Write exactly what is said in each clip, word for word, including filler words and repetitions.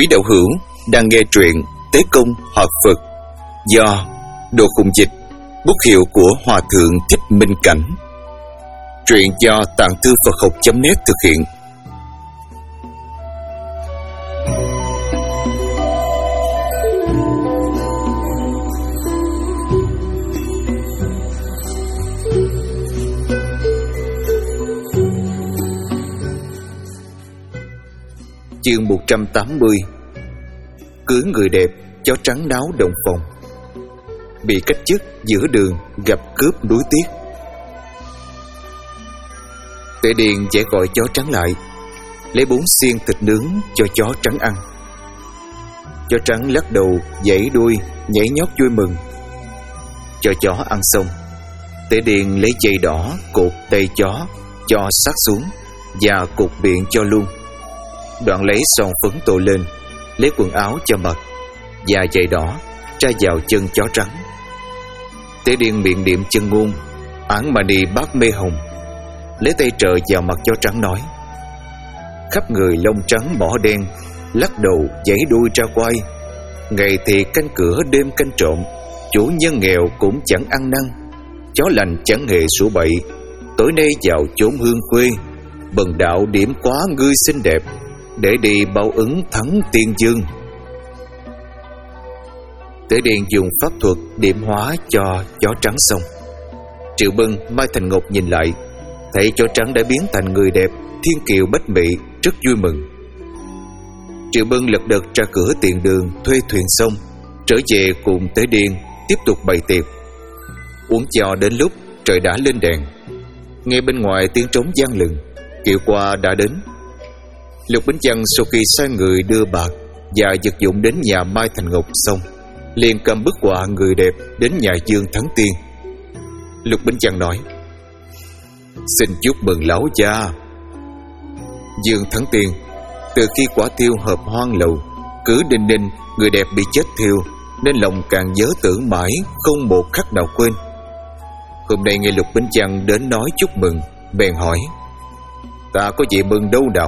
Quý đạo hữu đang nghe truyện Tế Công Hợp Phật do Đồ Khùng Dịch, bút hiệu của Hòa Thượng Thích Minh Cảnh. Truyện do Tạng Thư Phật Học chấm net thực hiện. Chương một trăm tám mươi. Cưới người đẹp, chó trắng náo động phòng. Bị cách chức giữa đường, gặp cướp đuối tiếc. Tuệ Điền dễ gọi chó trắng lại, lấy bốn xiên thịt nướng cho chó trắng ăn. Chó trắng lắc đầu, giãy đuôi, nhảy nhót vui mừng. Cho chó ăn xong, Tuệ Điền lấy dây đỏ cột tay chó cho sát xuống và cột miệng cho luôn. Đoạn lấy son phấn tô lên, lấy quần áo cho mặc và giày đỏ tra vào chân chó trắng. Tế Điền miệng niệm chân ngôn Án Mani Bát Mê Hồng, lấy tay trợ vào mặt chó trắng nói: khắp người lông trắng bỏ đen, lắc đầu giãy đuôi ra quai. Ngày thì canh cửa, đêm canh trộm, chủ nhân nghèo cũng chẳng ăn năn. Chó lành chẳng hề sủa bậy, tối nay vào chốn hương khuê. Bần đạo điểm quá ngươi xinh đẹp, để đi báo ứng thắng tiên dương. Tế Điền dùng pháp thuật điểm hóa cho chó trắng xong, Triệu Bân, Mai Thành Ngọc nhìn lại, thấy chó trắng đã biến thành người đẹp, thiên kiều bách mỹ, rất vui mừng. Triệu Bân lật đật ra cửa tiền đường thuê thuyền xong, trở về cùng Tế Điền tiếp tục bày tiệc. Uống cho đến lúc trời đã lên đèn, nghe bên ngoài tiếng trống vang lừng, Kiệu Qua đã đến. Lục Bính Chăn sau khi sai người đưa bạc và vật dụng đến nhà Mai Thành Ngọc xong, liền cầm bức họa người đẹp đến nhà Dương Thắng Tiên. Lục Bính Chăn nói: xin chúc mừng lão gia. Dương Thắng Tiên, từ khi quả thiêu hợp hoang lầu, cứ đinh ninh người đẹp bị chết thiêu, nên lòng càng nhớ tưởng mãi, không một khắc nào quên. Hôm nay nghe Lục Bính Chăn đến nói chúc mừng, bèn hỏi: ta có gì mừng đâu nào?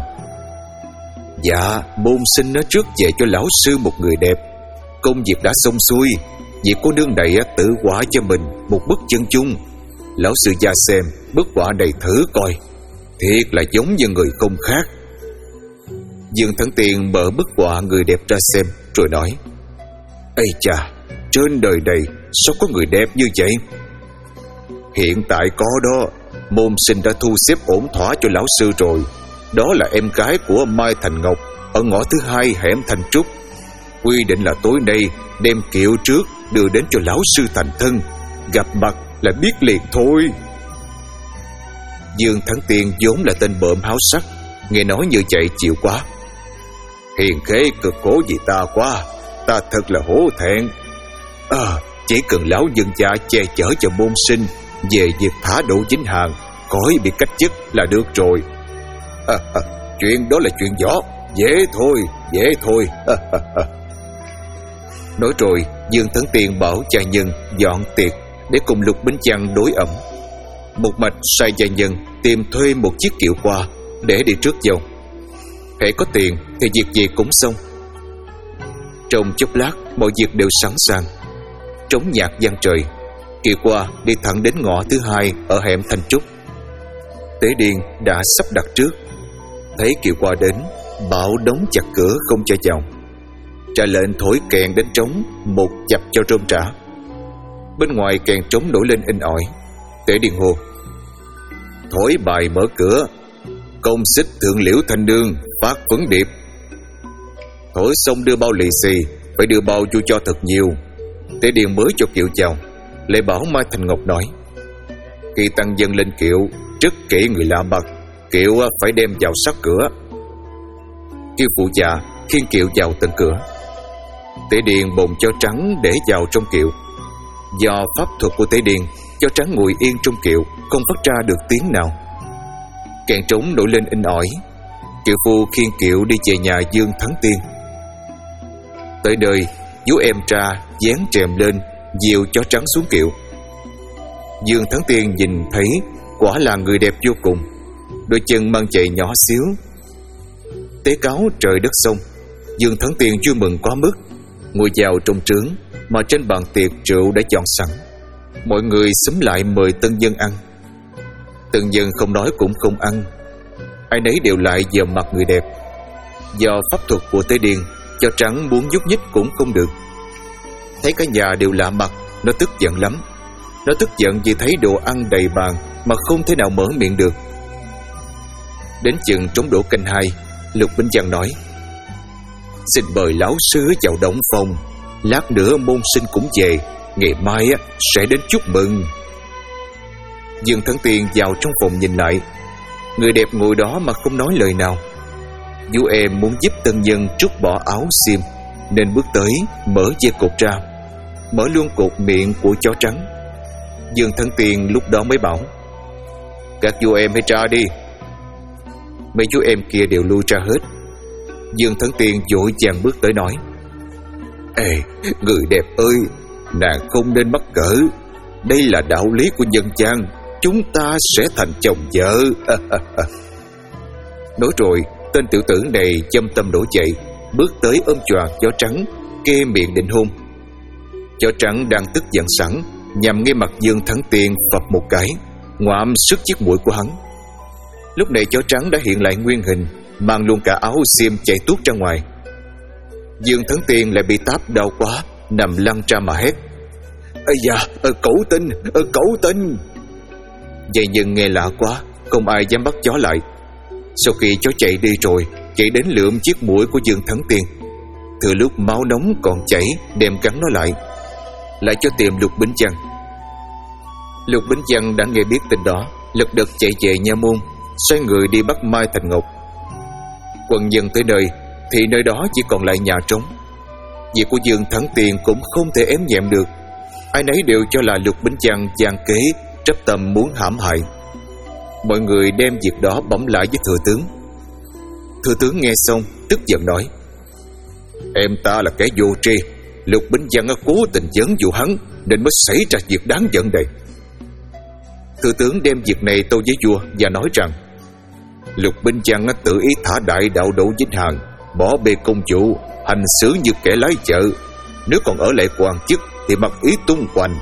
Dạ, môn sinh nó trước về cho lão sư một người đẹp. Công việc đã xong xuôi, vị cô nương này tự họa cho mình một bức chân dung. Lão sư gia xem bức họa này thử coi, thiệt là giống như người không khác. Dương Thắng Tiên mở bức họa người đẹp ra xem, rồi nói: ây chà, trên đời này sao có người đẹp như vậy? Hiện tại có đó, môn sinh đã thu xếp ổn thỏa cho lão sư rồi. Đó là em gái của Mai Thành Ngọc, ở ngõ thứ hai hẻm Thành Trúc. Quy định là tối nay đem kiệu trước đưa đến cho lão sư thành thân, gặp mặt là biết liền thôi. Dương Thắng Tiên vốn là tên bợm háo sắc, nghe nói như vậy chịu quá. Hiền khế cực khổ vì ta quá, ta thật là hổ thẹn. À, chỉ cần lão dân gia che chở cho môn sinh về việc thả độ chính hàng, khỏi bị cách chức là được rồi. À, à, chuyện đó là chuyện nhỏ, dễ thôi, dễ thôi. À, à, à. Nói rồi, Dương Thắng Tiên bảo cha nhân dọn tiệc để cùng Lục Bính Chăn đối ẩm. Một mạch sai gia nhân tìm thuê một chiếc kiệu qua để đi trước dâu. Hễ có tiền thì việc gì cũng xong. Trong chốc lát, mọi việc đều sẵn sàng. Trống nhạc vang trời, kiệu qua đi thẳng đến ngõ thứ hai ở hẻm Thành Trúc. Tế Điền đã sắp đặt trước, thấy kiệu qua đến, bảo đóng chặt cửa không cho vào. Ra lệnh thổi kèn đến trống, một chập cho rôm rã. Bên ngoài kèn trống nổi lên inh ỏi. Tế Điền hô: thổi bài mở cửa, công xích thượng liễu thanh nương, phát phấn điệp. Thổi xong đưa bao lì xì, phải đưa bao chu cho thật nhiều. Tế Điền mới cho kiệu chào, lại bảo Mai Thành Ngọc nói: khi tăng dân lên kiệu, rất kỹ người lạ mặt, kiệu phải đem vào sát cửa. Kêu phụ già khiêng kiệu vào tận cửa. Tế Điền bồng chó trắng để vào trong kiệu. Do pháp thuật của Tế Điền, chó trắng ngồi yên trong kiệu, không phát ra được tiếng nào. Kèn trống nổi lên inh ỏi. Kiệu phu khiêng kiệu đi về nhà Dương Thắng Tiên. Tới nơi, vú em ra dán rèm lên, dìu chó trắng xuống kiệu. Dương Thắng Tiên nhìn thấy quả là người đẹp vô cùng, đôi chân mang giày nhỏ xíu. Tế cáo trời đất sông, Dương Thắng Tiên vui mừng quá mức, ngồi vào trong trướng mà trên bàn tiệc rượu đã chọn sẵn. Mọi người xúm lại mời tân nhân ăn. Tân nhân không nói cũng không ăn, ai nấy đều lại dòm mặt người đẹp. Do pháp thuật của Tế Điên, Chó Trắng muốn nhúc nhích cũng không được. Thấy cả nhà đều lạ mặt, nó tức giận lắm. Nó tức giận vì thấy đồ ăn đầy bàn mà không thể nào mở miệng được. Đến chừng trống đổ canh hai, Lục Bính Văn nói: "Xin mời lão sư vào động phòng, lát nữa môn sinh cũng về, ngày mai sẽ đến chúc mừng." Dương Thắng Tiên vào trong phòng nhìn lại, người đẹp ngồi đó mà không nói lời nào. Vú em muốn giúp tân nhân trút bỏ áo xiêm, nên bước tới mở dây cột ra, mở luôn cột miệng của chó trắng. Dương Thắng Tiên lúc đó mới bảo: "Các vú em hãy ra đi." Mấy chú em kia đều lui ra hết. Dương Thắng Tiên vội vàng bước tới nói: "Ê, người đẹp ơi, nàng không nên mắc cỡ. Đây là đạo lý của nhân gian, chúng ta sẽ thành chồng vợ." Nói rồi, tên tiểu tử này châm tâm nổi dậy, bước tới ôm choàng chó trắng, kê miệng định hôn. Chó trắng đang tức giận sẵn, nhằm ngay mặt Dương Thắng Tiên phập một cái, ngoạm sức chiếc mũi của hắn. Lúc này chó trắng đã hiện lại nguyên hình, mang luôn cả áo xiêm chạy tuốt ra ngoài. Dương Thắng Tiên lại bị táp đau quá, nằm lăn ra mà hét: "Ây da, cẩu tinh, cẩu tinh!" Vậy nhưng nghe lạ quá, không ai dám bắt chó lại. Sau khi chó chạy đi rồi, chạy đến lượm chiếc mũi của Dương Thắng Tiên. Thừa lúc máu nóng còn chảy, đem cắn nó lại, lại cho tìm Lục Bính Văn. Lục Bính Văn đã nghe biết tin đó, lật đật chạy về nha môn, xoay người đi bắt Mai Thành Ngọc. Quần nhân tới nơi thì nơi đó chỉ còn lại nhà trống. Việc của Dương Thắng Tiên cũng không thể ém nhẹm được. Ai nấy đều cho là Lục Bính Văn gian kế, trắp tâm muốn hãm hại. Mọi người đem việc đó bẩm lại với thừa tướng. Thừa tướng nghe xong tức giận nói: "Em ta là kẻ vô tri, Lục Bính Văn cố tình dẫn dụ hắn, nên mới xảy ra việc đáng giận đây." Thừa tướng đem việc này tâu với vua và nói rằng: "Lục Bính Văn tự ý thả đại đạo Đỗ Vĩnh Hàn, bỏ bê công vụ, hành xử như kẻ lái chợ. Nếu còn ở lại quan chức thì mặc ý tung hoành."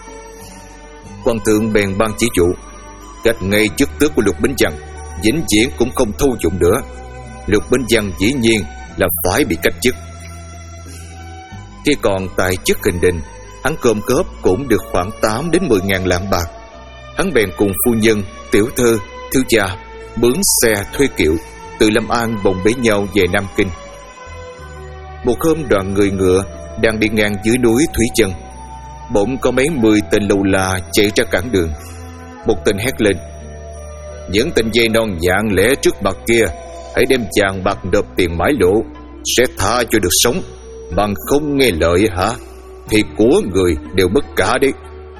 Quan thượng bèn ban chỉ dụ: "Cách ngay chức tước của Lục Bính Văn vĩnh viễn cũng không thu dụng nữa. Lục Bính Văn dĩ nhiên là phải bị cách chức." Khi còn tại chức Kình Đình, hắn cơm cớp cũng được khoảng tám đến mười ngàn lạng bạc. Hắn bèn cùng phu nhân, tiểu thơ, thiếu gia mướn xe thuê kiệu từ Lâm An bồng bế nhau về Nam Kinh. Một hôm đoàn người ngựa đang đi ngang dưới núi Thủy Chân, bỗng có mấy mươi tên lù là chạy ra cản đường. Một tên hét lên: "Những tên dây non dạng lẻ trước mặt kia, hãy đem vàng bạc nộp tiền mãi lộ, sẽ tha cho được sống. Bằng không nghe lời hả, thì của người đều mất cả đấy."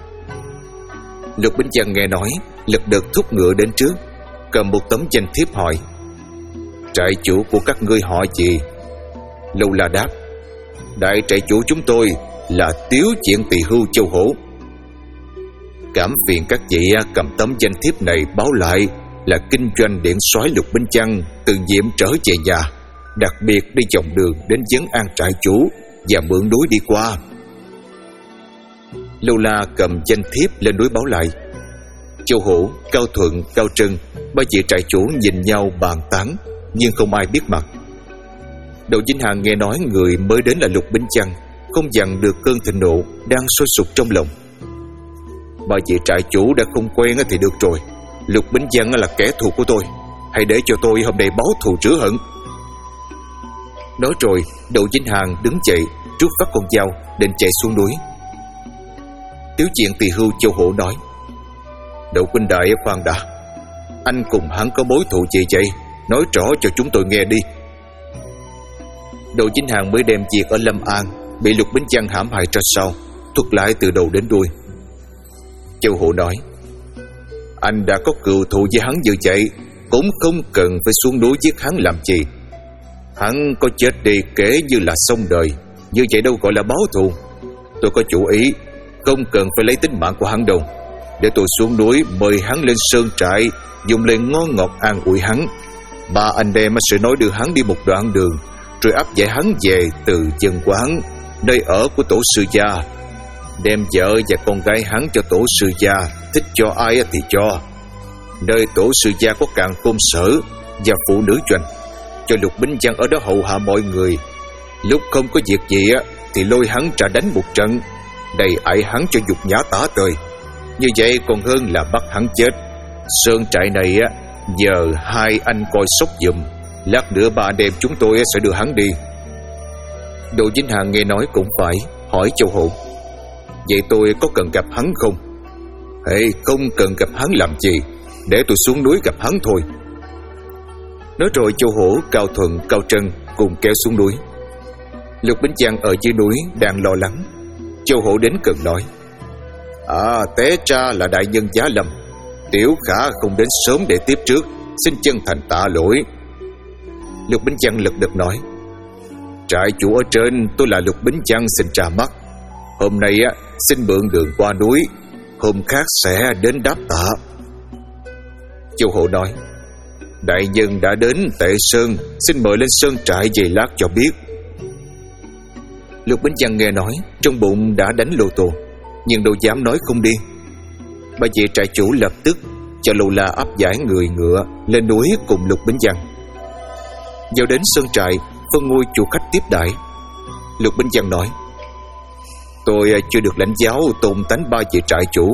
Lục Bính Văn nghe nói, lật đật thúc ngựa đến trước, cầm một tấm danh thiếp hỏi: "Trại chủ của các ngươi họ gì?" Lâu La đáp: "Đại trại chủ chúng tôi là Tiếu Chuyện Tỳ Hưu Châu Hổ." "Cảm phiền các vị cầm tấm danh thiếp này báo lại là kinh doanh điện soái Lục Bính Văn từ nhiệm trở về nhà, đặc biệt đi vòng đường đến vấn an trại chủ và mượn núi đi qua." Lâu La cầm danh thiếp lên núi báo lại. Châu Hổ, Cao Thuận, Cao Trân, ba vị trại chủ nhìn nhau bàn tán, nhưng không ai biết mặt. Đỗ Vĩnh Hàn nghe nói người mới đến là Lục Bính Văn, không dằn được cơn thịnh nộ đang sôi sục trong lòng. "Ba vị trại chủ đã không quen thì được rồi. Lục Bính Văn là kẻ thù của tôi, hãy để cho tôi hôm nay báo thù rửa hận." Nói rồi Đỗ Vĩnh Hàn đứng dậy, rút phát con dao định chạy xuống núi. Tiếu Chuyện Tỳ Hưu Châu Hổ nói: "Đỗ huynh đại khoan đã, anh cùng hắn có mối thù gì vậy? Nói rõ cho chúng tôi nghe đi." Đỗ Vĩnh Hàn mới đem việc ở Lâm An bị Lục Bính Văn hãm hại ra sau, thuật lại từ đầu đến đuôi. Châu Hổ nói: "Anh đã có cừu thù với hắn như vậy, cũng không cần phải xuống núi giết hắn làm gì. Hắn có chết đi kể như là xong đời, như vậy đâu gọi là báo thù. Tôi có chủ ý, không cần phải lấy tính mạng của hắn đâu. Để tôi xuống núi mời hắn lên sơn trại, dùng lời ngon ngọt an ủi hắn. Ba anh em sẽ nói đưa hắn đi một đoạn đường, rồi áp giải hắn về từ Dân Quán, nơi ở của tổ sư gia, đem vợ và con gái hắn cho tổ sư gia, thích cho ai thì cho. Nơi tổ sư gia có càn khôn sở và phụ nữ doanh, cho Lục Bính Văn ở đó hầu hạ mọi người. Lúc không có việc gì thì lôi hắn ra đánh một trận, đầy ải hắn cho dục nhã tả tơi. Như vậy còn hơn là bắt hắn chết. Sơn trại này giờ hai anh coi sóc giùm, lát nữa ba đêm chúng tôi sẽ đưa hắn đi. Đỗ Vĩnh Hằng nghe nói cũng phải, hỏi Châu Hổ: vậy tôi có cần gặp hắn không? Hey, không cần gặp hắn làm gì, để tôi xuống núi gặp hắn thôi. Nói rồi Châu Hổ, Cao Thuận, Cao Trân cùng kéo xuống núi. Lục Bính Văn ở dưới núi đang lo lắng. Châu Hổ đến gần nói: à, té ra là đại nhân Giá Lâm. Tiểu Khả không đến sớm để tiếp trước, xin chân thành tạ lỗi. Lục Bính Văn lật đật nói: trại chủ ở trên, tôi là Lục Bính Văn xin ra mắt. Hôm nay á, xin mượn đường qua núi, hôm khác sẽ đến đáp tạ. Châu Hổ nói: đại nhân đã đến Tệ Sơn, xin mời lên sơn trại về lát cho biết. Lục Bính Văn nghe nói, trong bụng đã đánh lô tô, nhưng đâu dám nói không đi. Bà chị trại chủ lập tức cho Lâu La áp giải người ngựa lên núi cùng Lục Bính Văn. Vào đến sơn trại, phân ngôi chủ khách tiếp đãi. Lục Bính Văn nói: tôi chưa được lãnh giáo tôn tánh ba vị trại chủ.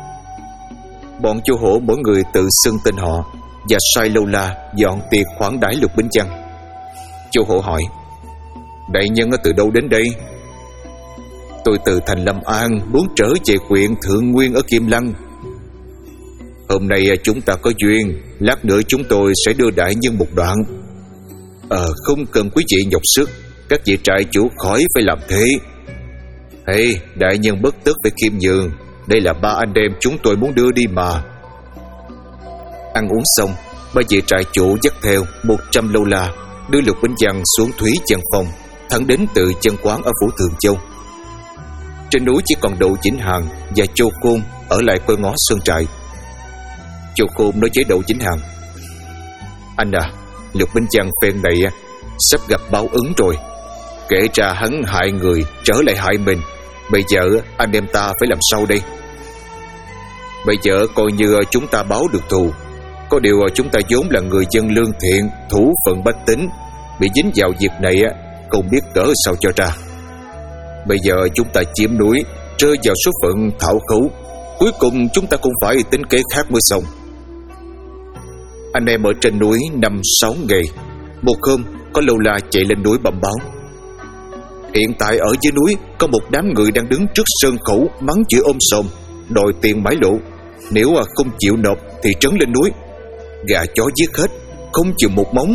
Bọn Châu Hổ mỗi người tự xưng tên họ và sai Lâu La dọn tiệc khoản đãi Lục Bính Văn. Châu Hổ hỏi: đại nhân từ đâu đến đây? Tôi từ thành Lâm An, muốn trở về huyện Thượng Nguyên ở Kim Lăng. Hôm nay chúng ta có duyên, lát nữa chúng tôi sẽ đưa đại nhân một đoạn. Ờ không cần quý vị nhọc sức, các vị trại chủ khỏi phải làm thế. Hey, đại nhân bất tức phải khiêm nhường, đây là ba anh em chúng tôi muốn đưa đi mà. Ăn uống xong, ba vị trại chủ dắt theo một trăm Lâu La đưa Lục Bính Văn xuống Thúy Chân Phong, thẳng đến Tự Chân Quán ở phủ Thường Châu. Trên núi chỉ còn Đỗ Vĩnh Hằng và Châu Khôn ở lại coi ngó sơn trại. Châu Khôn nói với Đỗ Vĩnh Hằng: anh à, Lục Bính Văn phen này sắp gặp báo ứng rồi. Kể ra hắn hại người trở lại hại mình, bây giờ anh em ta phải làm sao đây? Bây giờ coi như chúng ta báo được thù. Có điều chúng ta vốn là người dân lương thiện, thủ phận bách tính, bị dính vào việc này không biết cỡ sao cho ra. Bây giờ chúng ta chiếm núi, rơi vào số phận thảo khấu, cuối cùng chúng ta cũng phải tính kế khác mới xong. Anh em ở trên núi năm sáu ngày. Một hôm có Lâu La chạy lên núi bẩm báo: hiện tại ở dưới núi có một đám người đang đứng trước sơn khẩu, mắng chửi ôm sòm, đòi tiền mãi lộ. Nếu không chịu nộp thì trấn lên núi, gà chó giết hết, không chịu một móng.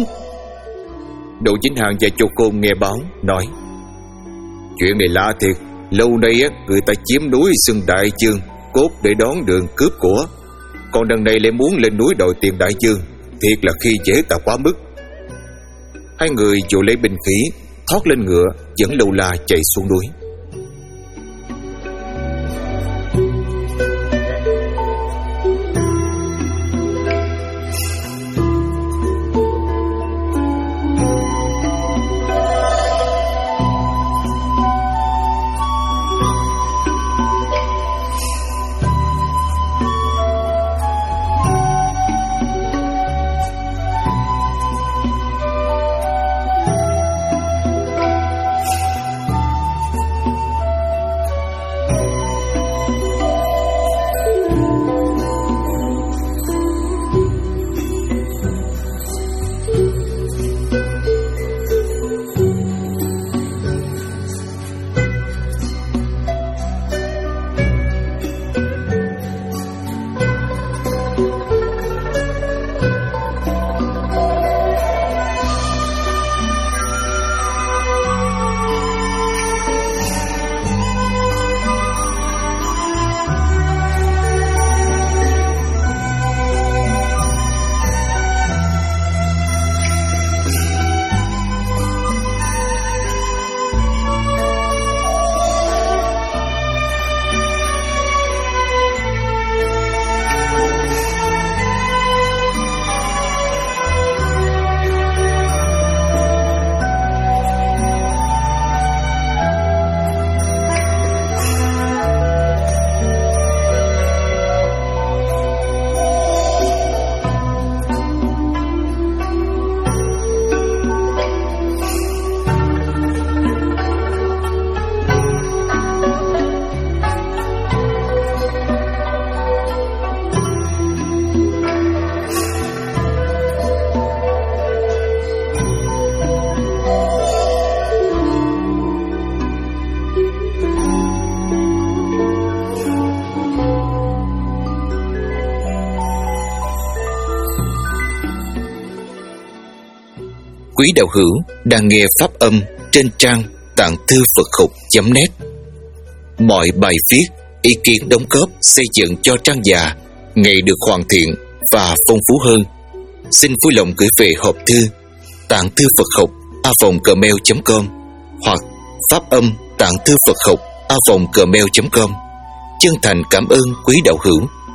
Đỗ Vĩnh Hằng và Châu Khôn nghe báo nói: chuyện này lạ thiệt, lâu nay người ta chiếm núi xưng đại dương, cốt để đón đường cướp của, còn đằng này lại muốn lên núi đòi tiền đại dương, thiệt là khi dễ ta quá mức. Hai người vội lấy binh khí, thoát lên ngựa, dẫn Lâu La chạy xuống núi. quý đạo hữu đang nghe pháp âm trên trang tạng thư Phật học chấm net. Mọi bài viết, ý kiến đóng góp xây dựng cho trang già ngày được hoàn thiện và phong phú hơn. Xin vui lòng gửi về hộp thư tạng thư Phật học a vòng gmail chấm com hoặc pháp âm tạng thư Phật học a vòng gmail chấm com. Chân thành cảm ơn quý đạo hữu.